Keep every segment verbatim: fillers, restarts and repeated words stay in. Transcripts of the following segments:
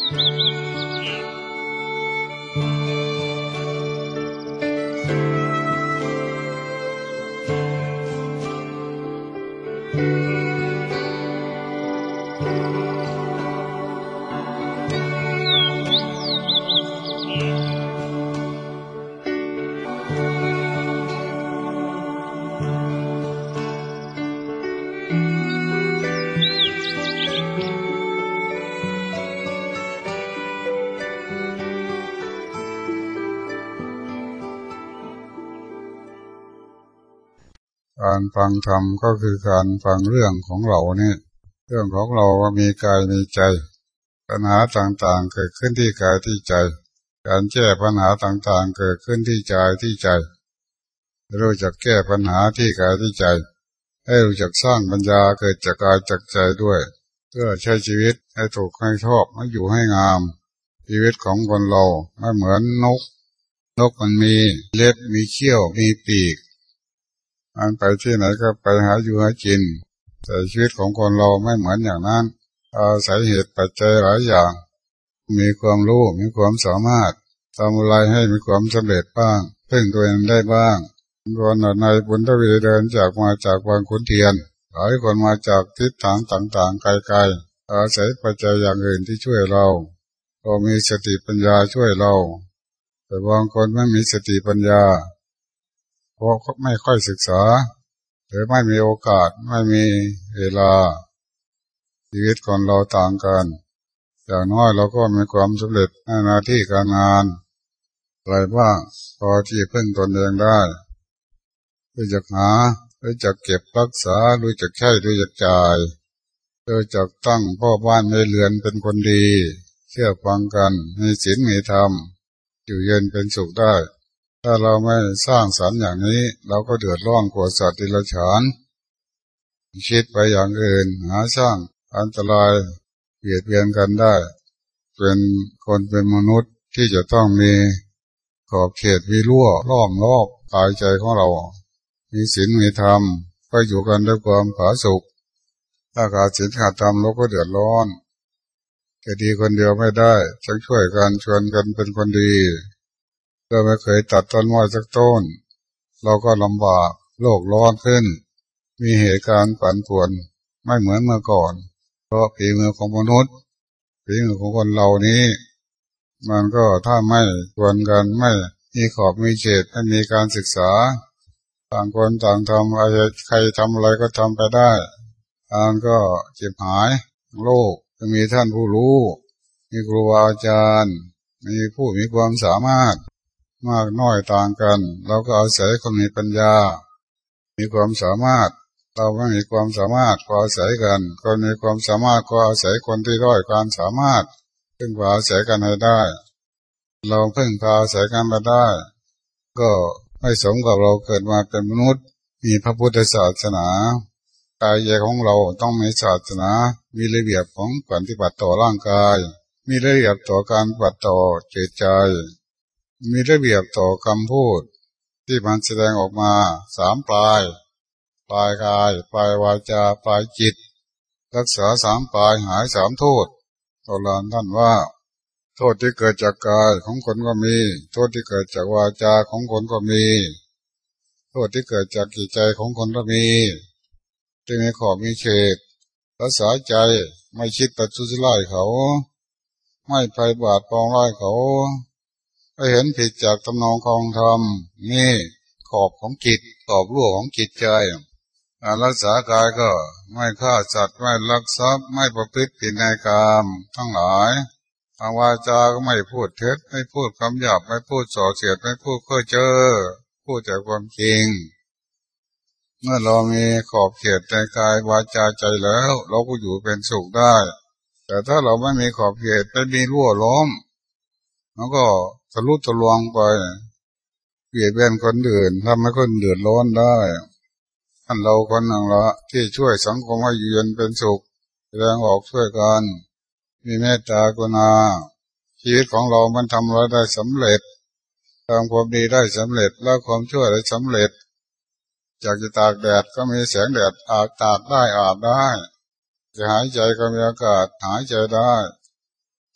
การฟังธรรมก็คือการฟังเรื่องของเราเนี่ยเรื่องของเราว่ามีกายมีใจปัญหาต่างๆเกิดขึ้นที่กายที่ใจการแก้ปัญหาต่างๆเกิดขึ้นที่ใจที่ใจรู้จักแก้ปัญหาที่กายที่ใจให้รู้จักสร้างปัญญาเกิดจากกายจากใจด้วยเพื่อใช้ชีวิตให้ถูกให้ชอบให้อยู่ให้งามชีวิตของคนเราไม่เหมือนนกนกมันมีเล็บมีเขี้ยวมีปีกมันไปที่ไหนก็ไปหาอยู่หากินแต่ชีวิตของคนเราไม่เหมือนอย่างนั้นอาศัยเหตุปัจจัยหลายอย่างมีความรู้มีความสามารถทำอะไรให้มีความสำเร็จบ้างพึ่งตัวเองได้บ้างคนในบุญทวีเดินจากมาจากวังขุนเทียนหลายคนมาจากทิศทางต่างๆไกลๆอาศัยปัจจัยอย่างอื่นที่ช่วยเราเรามีสติปัญญาช่วยเราแต่บางคนไม่มีสติปัญญาเพราะไม่ค่อยศึกษาหรือไม่มีโอกาสไม่มีเวลาชีวิตคนเราต่างกันอย่างน้อยเราก็มีความสำเร็จในหน้าที่การงานอะไรบ้างพอที่พึ่งตนเองได้รู้จักหารู้จักเก็บรักษารู้จักใช้รู้จักจ่ายรู้จักตั้งพ่อบ้านในเรือนเป็นคนดีเชื่อฟังกันมีศีลมีธรรมอยู่เย็นเป็นสุขได้ถ้าเราไม่สร้างสรรค์อย่างนี้เราก็เดือดร้อนกว่าสัตว์ดิลฉานคิดไปอย่างอื่นหาสร้างอันตรายเบียดเบียนกันได้เป็นคนเป็นมนุษย์ที่จะต้องมีขอบเขตวิรั้วล้อมรอบกายใจของเรามีศีลมีธรรมก็อยู่กันด้วยความผาสุกถ้าขาดศีลขาดธรรมเราก็เดือดร้อนจะดีคนเดียวไม่ได้ต้องช่วยกันชวนกันเป็นคนดีเราไม่เคยตัดต้นไม้สักต้นเราก็ลำบากโลกร้อนขึ้นมีเหตุการณ์ปั่นป่วนไม่เหมือนเมื่อก่อนเพราะฝีมือของมนุษย์ฝีมือของคนเรานี้มันก็ถ้าไม่ชวนกันไม่มีขอบมีเขตไม่มีการศึกษาต่างคนต่างทำอะไรใครทำอะไรก็ทำไปได้อ่านก็เจ็บหายโลกจะมีท่านผู้รู้มีครูอาจารย์มีผู้มีความสามารถมากน้อยต่างกันเราก็อาศัยคนมีปัญญามีความสามารถเราไม่มีความสามารถก็อาศัยกันคนมีความสามารถก็อาศัยคนที่ด้อยความสามารถพึ่งพาอาศัยกันให้ได้เราพึ่งพาอาศัยกันมาได้ก็ไม่สมกับเราเกิดมาเป็นมนุษย์มีพระพุทธศาสนากายใจของเราต้องมีศาสนามีระเบียบของปฏิบัติต่อร่างกายมีระเบียบต่อการปฏิบัติต่อจิตใจมีระเบียบต่อคำพูดที่มันแสดงออกมาสามปลายปลายกายปลายวาจาปลายจิตรักษาสามปลายหายสามโทษโบราณท่านว่าโทษที่เกิดจากกายของคนก็มีโทษที่เกิดจากวาจาของคนก็มีโทษที่เกิดจากจิตใจของคนก็มีที่มีขอบมีเขตรักษาใจไม่คิดตัดสุดไล่เขาไม่ไปบาดปองไล่เขาไม่เห็นผิดจากตำนองคองธรรมนี่ขอบของจิตขอบรั้วของจิตใจการรักษากายก็ไม่ฆ่าสัตว์ไม่ลักทรัพย์ไม่ประพฤติผิดในกามทั้งหลายทางวาจาก็ไม่พูดเท็จไม่พูดคำหยาบไม่พูดส่อเสียดไม่พูดเพ้อเจ้อพูดแต่ความจริงเมื่อเรามีขอบเขตในกายวาจาใจแล้วเราก็อยู่เป็นสุขได้แต่ถ้าเราไม่มีขอบเขตไม่มีรั้วล้อมแล้วก็ทะลุทะลวงไปเบียดเบียนคนอื่นทำให้คนเดือดร้อนได้ท่านเราคนหนึ่งละที่ช่วยสังคมให้อยู่เย็นเป็นสุขแสดงออกช่วยกันมีเมตตากรุณาชีวิตของเรามันทำอะไรได้สำเร็จทำความดีได้สำเร็จแล้วความชั่วได้สำเร็จจากจะตากแดดก็มีแสงแดดอาบตากได้อาบได้จะหายใจก็มีอากาศหายใจได้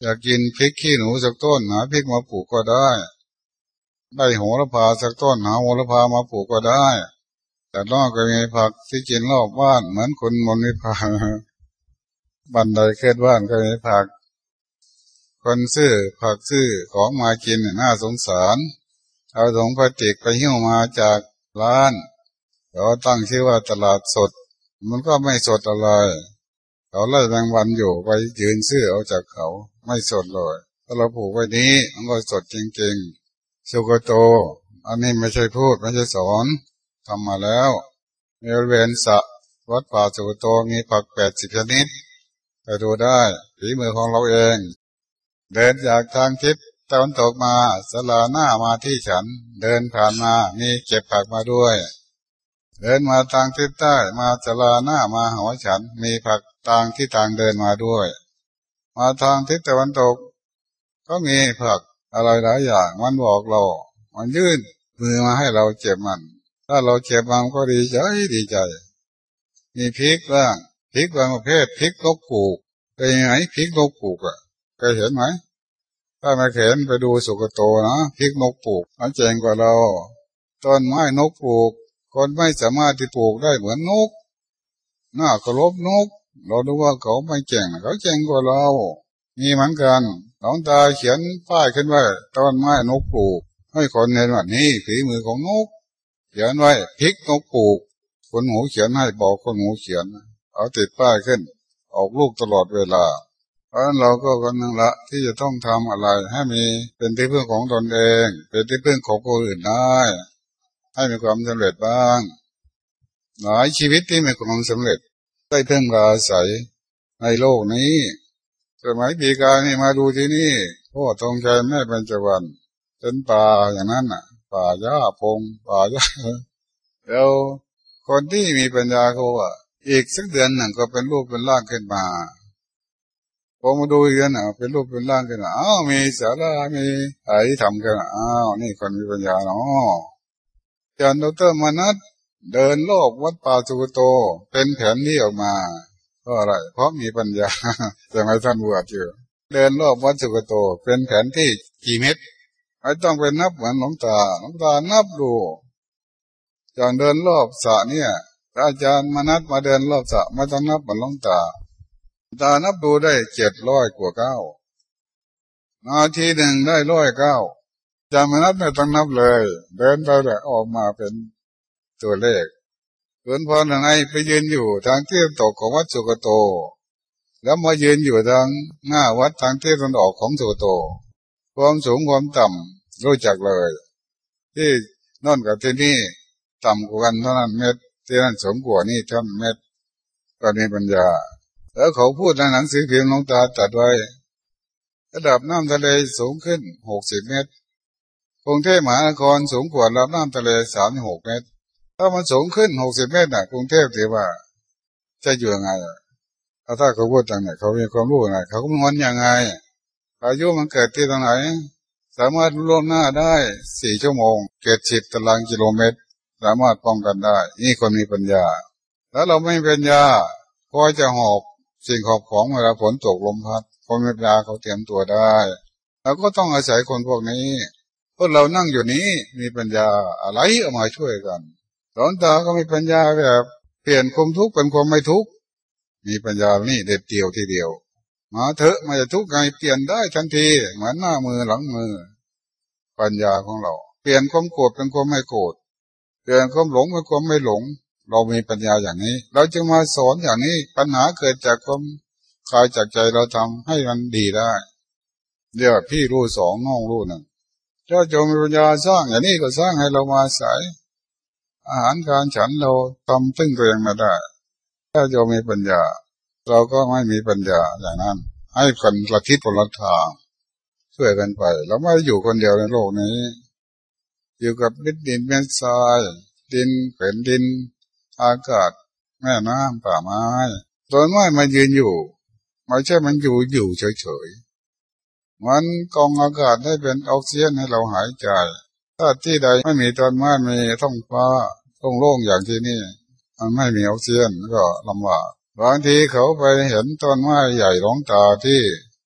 อยากกินพริกขี้หนูสักต้นหาพริกมาปลูกก็ได้ได้โหระพาสักต้นหาโหระพามาปลูกก็ได้แต่นอกก็มีผักที่กินรอบบ้านเหมือนคนมนต์วิภาบันไดเขตบ้านก็มีผักคนซื้อผักซื้อของมากินน่าสงสารเอาถุงพลาสติกไปหิ้วมาจากร้านเขาตั้งชื่อว่าตลาดสดมันก็ไม่สดอะไรเขาไล่แมงวันอยู่ไปยืนซื้อเอาจากเขาไม่สดเลยถ้าเราปลูกไว้นี้มันก็สดจริงๆสุกโตอันนี้ไม่ใช่พูดไม่ใช่สอนทำมาแล้วในบริเวณสระวัดป่าสุกโตมีผักแปดสิบชนิดไปดูได้ฝีมือของเราเองเดินจากทางทิศตะวันตกมาศาลาหน้ามาที่ฉันเดินผ่านมามีเก็บผักมาด้วยเดินมาทางทิศใต้มาศาลาหน้ามาหอฉันมีผักทางที่ทางเดินมาด้วยมาทางทิศตะวันตกก็มีผักอะไรหลายอย่างมันบอกเรามันยื่นมือมาให้เราเจ็บมันถ้าเราเจ็บมันก็ดีใจดีใจมีพริกบ้างพริกบางประเภทพริกนกปลูกเคยไหมพริกนกปลูกอ่ะเคยเห็นไหมถ้ามาเห็นไปดูสุกโตนะพริกนกปลูกมันเจ๋งกว่าเราต้นไม้นกปลูกคนไม่สามารถที่ปลูกได้เหมือนนกน่าเคารพนกเราดูว่าเขาไม่เก่งเขาเก่งกว่าเรามีเหมือนกันหลวงตาเขียนป้ายขึ้นไว้ต้นไม้นกปลูกให้คนเห็นว่านี่ฝีมือของนกเขียนไว้พริกนกปลูกคนหูเขียนให้บอกคนหูเขียนเอาติดป้ายขึ้นออกลูกตลอดเวลาเพราะฉะนั้นเราก็กันนึงละที่จะต้องทำอะไรให้มีเป็นที่พึ่งของตนเองเป็นที่พึ่งของคนอื่นได้ให้มีความสำเร็จบ้างหลายชีวิตที่มีความสำเร็จได้เพิ่งอาศัยในโลกนี้สมัยปีกานี่มาดูที่นี่พ่อทองใจแม่เบญจวรรณเป็นป่าอย่างนั้นน่ะป่าหญ้าพงป่าหญ้าแล้วคนที่มีปัญญาเขาว่าอีกสักเดือนหนึ่งก็เป็นรูปเป็นร่างขึ้นมาพอมาดูอีกน่ะเป็นรูปเป็นร่างขึ้นมาอ้าวมีศาลามีอะไรทำกันอ้าวนี่คนมีปัญญาเนาะอาจารย์ดรมนัสเดินโลกวัดป่าสุกโตเป็นแผนที่ออกมาเพราะอะไรเพราะมีปัญญาสมัยท่านบวชอยู่เดินรอบวัดสุกโตเป็นแผนที่กี่เม็ดไม่ต้องไปนับเหมือนหลวงตาหลวงตานับดูจางเดินรอบสระเนี่ยอาจารย์มนัสมาเดินรอบสระไม่ต้องนับเหมือนหลวงตาตานับดูได้เจ็ดร้อยกว่าเก้านาทีหนึ่งได้ร้อยเก้าอาจารย์มนัสไม่ต้องนับเลยเดินไปเลยออกมาเป็นตัวเลขหลวงพ่อหนึ่งไอไปยืนอยู่ทางที่ตกของวัดสุกโตแล้วมายืนอยู่ทางหน้าวัดทางที่ตะวันออกของสุกโตความสูงความต่ำรู้จักเลยที่นั่นกับที่นี่ต่ำกว่ากันเท่านั้นเม็ดที่นั่นสูงกว่านี่เท่านั้นเม็ดก็มีปัญญาแล้วเขาพูดในหนังสือพิมพ์หลวงตาจัดไว้ระดับน้ำทะเลสูงขึ้นหกสิบเมตรกรุงเทพมหานครสูงกว่าระดับน้ำทะเลสามสิบหกเมตรถ้ามันสูงขึ้นหกสิบเมตรน่ะกรุงเทพถือว่าจะอยู่ยังไงถ้าเขาพูดอย่างนี้เขามีความรู้ไงเขาคำนวณยังไงอายุมันเกิดที่ตรงไหนสามารถล่วงหน้าได้สี่ชั่วโมงเกิดสิบตารางกิโลเมตรสามารถป้องกันได้นี่คนมีปัญญาแล้วเราไม่มีปัญญาก็จะหอบสิ่งหอบของเวลาฝนตกลมพัดคนมีปัญญาเขาเตรียมตัวได้แล้วก็ต้องอาศัยคนพวกนี้พวกเรานั่งอยู่นี้มีปัญญาอะไรเอามาช่วยกันหลวงตาก็มีปัญญาแบบเปลี่ยนความทุกข์เป็นความไม่ทุกข์มีปัญญานี่เด็ดเดียวทีเดียวมาเถอะมาจะทุกข์ไงเปลี่ยนได้ทันทีเหมือนหน้ามือหลังมือปัญญาของเราเปลี่ยนความโกรธเป็นความไม่โกรธเปลี่ยนความหลงเป็นความไม่หลงเรามีปัญญาอย่างนี้เราจึงมาสอนอย่างนี้ปัญหาเกิดจากความคลายจากใจเราทำให้มันดีได้เดี๋ยวพี่รู้สองน้องรู้หนึ่งเจ้าจงมีปัญญาสร้างอย่างนี้ก็สร้างให้เรามาใส่อาหารการฉันเราทำซึ่งตัวเองไม่ได้ถ้าจะมีปัญญาเราก็ไม่มีปัญญาอย่างนั้นให้คนละทิศคนละทางช่วยกันไปเราไม่ได้อยู่คนเดียวในโลกนี้อยู่กับดินดินแม่ทรายดินแผ่นดินอากาศแม่น้ำป่าไม้ต้นไม้มันยืนอยู่ไม่ใช่มันอยู่อยู่เฉยๆมันกองอากาศได้เป็นออกซิเจนให้เราหายใจถ้าที่ใดไม่มีต้นไม้มีท้องฟ้าท้องโล่งอย่างที่นี่มันไม่มีออกซิเจนก็ลำบากบางทีเขาไปเห็นต้นไม้ใหญ่หลงตาที่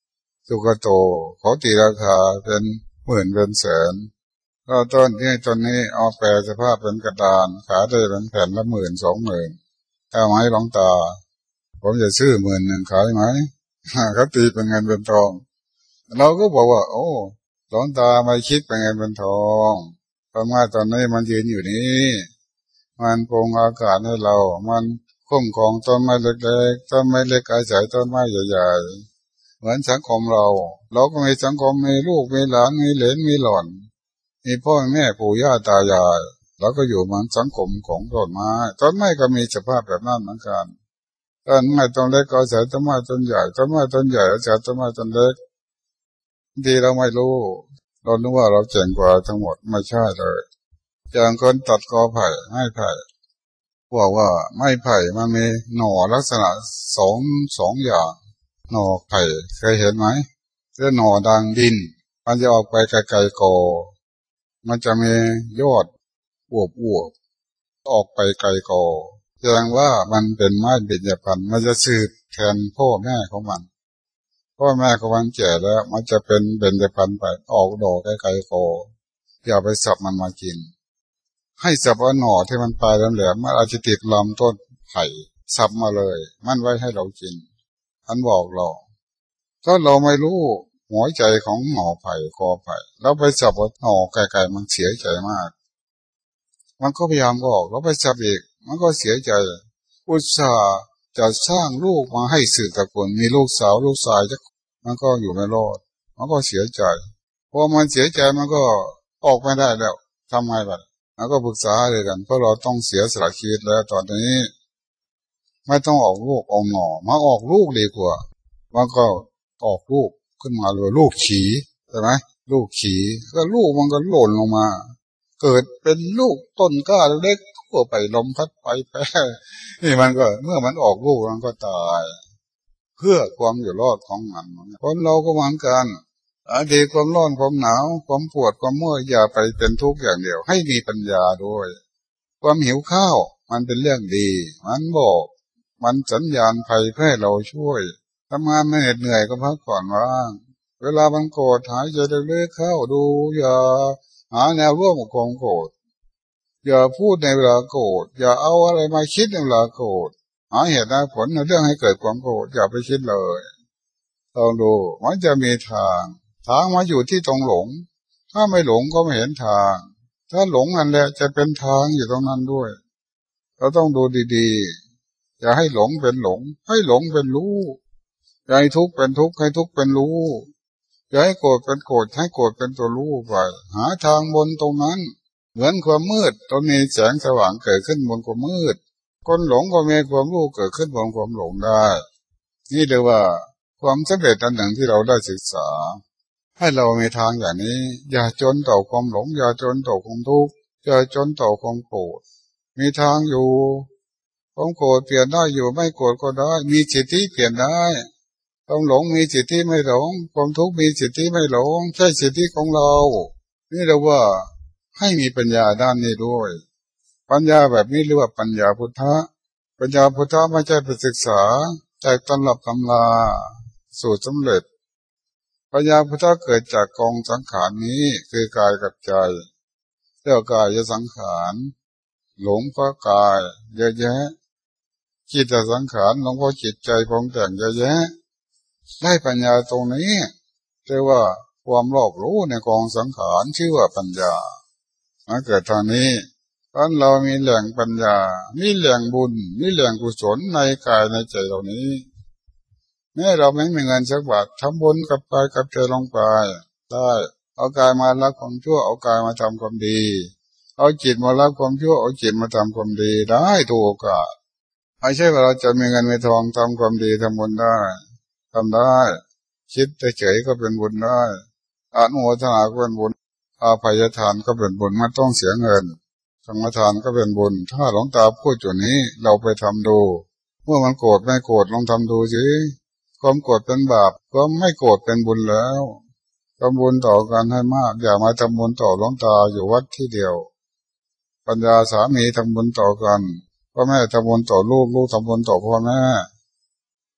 สุกโตเขาตีราคาเป็นหมื่นเป็นแสนก็ต้นที่ต้นนี้เอาแปลสภาพเป็นกระดานขายได้เป็นแผ่นละหมื่นสองหมื่นถ้าไม้หลวงตาผมจะซื้อหมื่นหนึ่งขายไหม เขาตีเป็นเงินเป็นทองเราก็บอกว่าโอ้หลวงตาไม่คิดเป็นเงินเป็นทองเพราะว่าตอนนี้มันยืนอยู่นี้มันปรุงอากาศให้เรามันคุ้มครองต้นไม้เล็กๆต้นไม้เล็กอาศัยต้นไม้ใหญ่ๆเหมือนสังคมเราเราก็มีสังคมมีลูกมีหลานมีเหลนมีหล่อนมีพ่อแม่ปู่ย่าตายายเราก็อยู่เหมือนสังคมของต้นไม้ต้นไม้ก็มีสภาพแบบนั้นเหมือนกันต้นไม้ต้นเล็กก็อาศัยต้นไม้ต้นใหญ่ต้นไม้ต้นใหญ่อาศัยต้นไม้ต้นเล็กดีเราไม่รู้เราคิดว่าเราเก่งกว่าทั้งหมดไม่ใช่เลยอย่างคนตัดกอไผ่ไม้ไผ่บอกว่าไม้ไผ่มันมีหน่อลักษณะสองสองอย่างหน่อไผ่เคยเห็นไหมเรื่องหน่อดังดินมันจะออกไปไกลๆกอมันจะมียอดอวบอวบออกไปไกลกอแสดงว่ามันเป็นไม้เบญจพรรณมันจะสืบแทนพ่อแม่ของมันพ่อแม่ของมันแก่แล้วมันจะเป็นเบญจพรรณไปออกดอกไกลๆกออย่าไปสับมันมากินให้สับว่าหน่อที่มันปลายแหลมๆมันอาจจะติดลำต้นไผ่สับมาเลยมันไว้ให้เรากินอันบอกเราถ้าเราไม่รู้หัวใจของหน่อไผ่คอไผ่เราไปสับว่าหน่อไกลๆมันเสียใจมากมันก็พยายามก็ออกเราไปสับอีกมันก็เสียใจอุตส่าห์จะสร้างลูกมาให้สืบตระกูลมีลูกสาวลูกชายจะมันก็อยู่ไม่รอดมันก็เสียใจพอมันเสียใจมันก็ออกไม่ได้แล้วทำไงบ้างแล้วก็ปรึกษาเลยกันเพราะเราต้องเสียสละชีวิตแล้วตอนนี้ไม่ต้องออกลูกออกหน่อมาออกลูกดีกว่ามันก็ออกลูกขึ้นมาเลยลูกฉีใช่ไหมลูกฉีก็ลูกมันก็หล่นลงมาเกิดเป็นลูกต้นกล้าเล็กทั่วไปลมพัดไปแปรนี่มันก็เมื่อมันออกลูกมันก็ตายเพื่อความอยู่รอดของมันคนเราก็เหมือนกันอดีตความร้อนความหนาวความปวดความเมื่อยอย่าไปเป็นทุกข์อย่างเดียวให้มีปัญญาด้วยความหิวข้าวมันเป็นเรื่องดีมันบอกมันสัญญาณภัยเพื่อให้เราช่วยทำงานไม่เหน็ดเหนื่อยก็พักผ่อนบ้างเวลามันโกรธหายใจเล็กๆเข้าดูอย่าหาแนวร่วมกับความโกรธอย่าพูดในเวลาโกรธอย่าเอาอะไรมาคิดในเวลาโกรธหาเหตุและผลในเรื่องให้เกิดความโกรธอย่าไปคิดเลยลองดูมันจะมีทางทางมาอยู่ที่ตรงหลงถ้าไม่หลงก็ไม่เห็นทางถ้าหลงนั่นแหละจะเป็นทางอยู่ตรงนั้นด้วยเราต้องดูดีๆอย่าให้หลงเป็นหลงให้หลงเป็นรู้อย่าให้ทุกข์เป็นทุกข์ให้ทุกข์เป็นรู้อย่าให้โกรธเป็นโกรธให้โกรธเป็นตัวรู้ไปหาทางบนตรงนั้นเหมือนความมืดต้องมีแสงสว่างเกิดขึ้นบนความมืดคนหลงก็มีความรู้เกิดขึ้นบนความหลงได้นี่เรียกว่าความสำเร็จอันหนึ่งที่เราได้ศึกษาให้เรามีทางอย่างนี้อย่าจนต่อความหลงอย่าจนต่อความทุกข์อย่าจนต่อความโกรธมีทางอยู่ความโกรธเปลี่ยนได้อยู่ไม่โกรธก็ได้มีสิทธิเปลี่ยนได้ความหลงมีสิทธิไม่หลงความทุกข์มีสิทธิไม่หลงใช่สิทธิของเรานี่เรียกว่าให้มีปัญญาด้านนี้ด้วยปัญญาแบบนี้เรียกว่าปัญญาพุทธะปัญญาพุทธะไม่ใช่ไปศึกษาจากตำรับตำราสูตรสำเร็จปัญญาพุทธะเกิดจากกองสังขารนี้คือกายกับใจเรียกกายสังขารหลงเพราะกายเยอะแยะจิตสังขารหลงเพราะจิตใจปรุงแต่งเยอะแยะได้ปัญญาตรงนี้เรียกว่าความรอบรู้ในกองสังขารชื่อว่าปัญญามาเกิดทางนี้ตอนเรามีแหล่งปัญญามีแหล่งบุญมีแหล่งกุศลในกายในใจเหล่านี้แม้เราไม่มีเงินสักบาททำบุญกับกายกับใจลงไปได้เอากายมาละความชั่วเอากายมาทำความดีเอาจิตมาละความชั่วเอาจิตมาทำความดีได้ทุกโอกาสไม่ใช่ว่าเราจะมีเงินมีทองทำความดีทำบุญได้ทำได้คิดเฉยๆก็เป็นบุญได้อนุโมทนาก็เป็นบุญอาภัยทานก็เป็นบุญไม่ต้องเสียเงินสังฆทานก็เป็นบุญถ้าหลวงตาพูดจุดนี้เราไปทำดูเมื่อมันโกรธไม่โกรธลองทำดูสิความโกรธเป็นบาปก็ไม่โกรธเป็นบุญแล้วทำบุญต่อกันให้มากอย่ามาทำบุญต่อหลวงตาอยู่วัดที่เดียวปัญญาสามีทำบุญต่อกันพ่อแม่ทำบุญต่อลูกลูกทำบุญต่อพ่อแม่ไป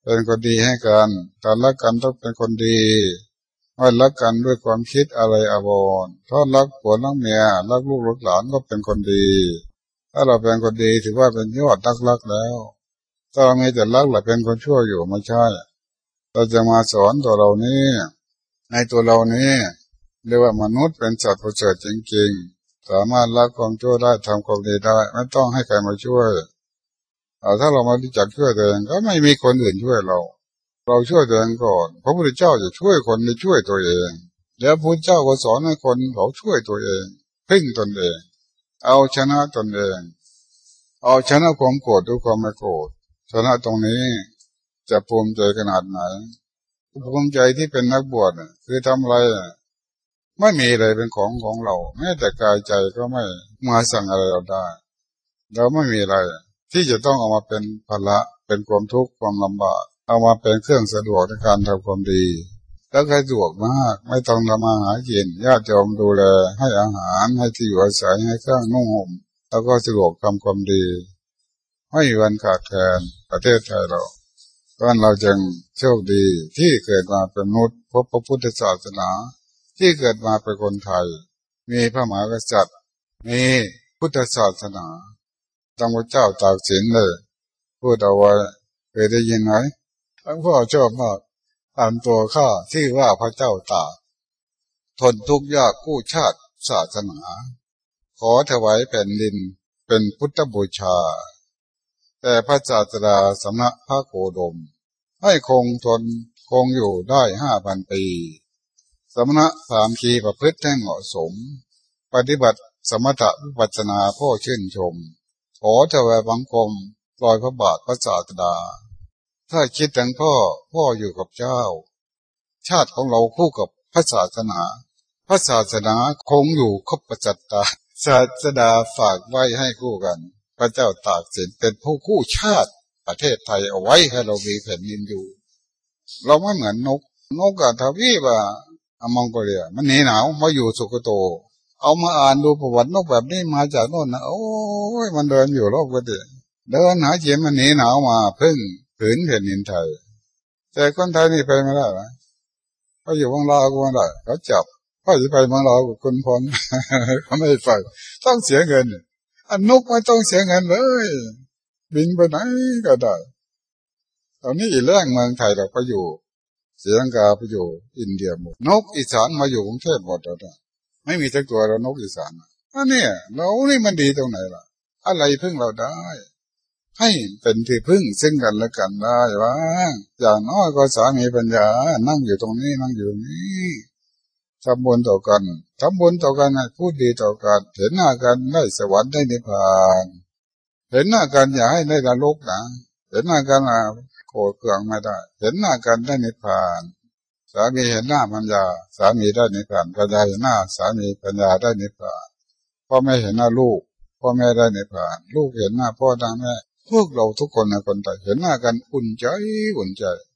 เป็นคนดีให้กันการรักกันต้องเป็นคนดีไม่รักกันด้วยความคิดอะไรอาวรณ์ถ้ารักผัวรักเมียรักลูกรักหลานก็เป็นคนดีถ้าเราเป็นคนดีถือว่าเป็นยอดนักรักแล้วถ้าเรามีแต่รักเราเป็นคนชั่วอยู่ไม่ใช่เราจะมาสอนตัวเรานี้ในตัวเรานี้เรียกว่ามนุษย์เป็นสัตว์ประเสริฐจริงๆสามารถละความชั่วได้ทำความดีได้ไม่ต้องให้ใครมาช่วยถ้าเรามารู้จักช่วยตัวเองก็ไม่มีคนอื่นช่วยเราเราช่วยตัวเองก่อนพระพุทธเจ้าจะช่วยคนที่ช่วยตัวเองแล้วพระพุทธเจ้าก็สอนให้คนเขาช่วยตัวเองพึ่งตนเองเอาชนะตนเองเอาชนะความโกรธด้วยความไม่โกรธชนะตรงนี้จะภูมิใจขนาดไหนภูมิใจที่เป็นนักบวชคือทำอะไรไม่มีอะไรเป็นของของเราแม้แต่กายใจก็ไม่มาสั่งอะไรเราได้เราไม่มีอะไรที่จะต้องเอามาเป็นภาระเป็นความทุกข์ความลำบากเอามาเป็นเครื่องสะดวกในการทำความดีแล้วใครสะดวกมากไม่ต้องทำมาหากินญาติโยมดูแลให้อาหารให้ที่อยู่อาศัยให้เครื่องนุ่งห่มแล้วก็สะดวกทำความดีไม่มีวันขาดแคลนประเทศไทยเราเพราะเราจึงโชคดีที่เกิดมาเป็นมนุษย์พบพระพุทธศาสนาที่เกิดมาเป็นคนไทยมีพระมหากษัตริย์มีพุทธศาสนาตั้งพระเจ้าตากสินเลยพูดเอาไว้เคยได้ยินไหมทั้งพ่อชอบมากอ่านตัวข้าที่ว่าพระเจ้าตากทนทุกข์ยากกู้ชาติศาสนาขอถวายแผ่นดินเป็นพุทธบูชาแต่พระศาสดาสำนักพระโคดมให้คงทนคงอยู่ได้ห้าพันปีสมณะสามคีประพฤติให้เหมาะสมปฏิบัติสมถะวิปัสสนาพ่อชื่นชมขอถวายบังคมลอยพระบาทพระศาสดาถ้าคิดถึงพ่อพ่ออยู่กับเจ้าชาติของเราคู่กับพระศาสนาพระศาสนาคงอยู่ครบประจัตตาศาสดาฝากไว้ให้คู่กันพระเจ้าตากสินเป็นผู้คู่ชาติประเทศไทยเอาไว้ให้เรามีแผ่นดินอยู่เราไม่เหมือนนกนกกับทวีปอะอมองโกเลียมันหนีหนาวมาอยู่สุโขทัยเอามาอ่านดูประวัตินกแบบนี้มาจากโน่นนะโอ้ยมันเดินอยู่รอบกันเดียเดินหาเจียมันหนีหนาวมาพึ่งผืนแผ่นดินไทยแต่คนไทยนี่ไปไม่ได้นะเขาอยู่บางลาวก็ไม่ได้เขาจับเขาจะไปบางลาวกับคนพรเขาไม่ไปต้องเสียเงินอันนกไม่ต้องเสียเงินเลยบินไปไหนก็ได้ตอนนี้อีแรงเมืองไทยเราไปอยู่ศรีลังกาไปอยู่อินเดียหมดนกอีสานมาอยู่กรุงเทพหมดแล้วไม่มีสักตัวแล้วนกอีสานอันนี้เรานี่มันดีตรงไหนล่ะอะไรพึ่งเราได้ให้เป็นที่พึ่งซึ่งกันและกันได้วะอย่างน้อยก็สามีปัญญานั่งอยู่ตรงนี้นั่งอยู่นี้ทำบุญต่อกันทำบุญต่อกันพูดดีต่อกันเห็นหน้ากันได้สวรรค์ได้นิพพานเห็นหน้ากันอย่าให้ได้นรกนะเห็นหน้ากันโกรธเคืองไม่ได้เห็นหน้ากันได้นิพพานสามีเห็นหน้าปัญญาสามีได้นิพพานปัญญาเห็นหน้าสามีปัญญาได้นิพพานพ่อแม่เห็นหน้าลูกพ่อแม่ได้นิพพานลูกเห็นหน้าพ่อได้แม่พวกเราทุกคนนะคนไทยเห็นหน้ากันอุ่นใจอุ่นใจ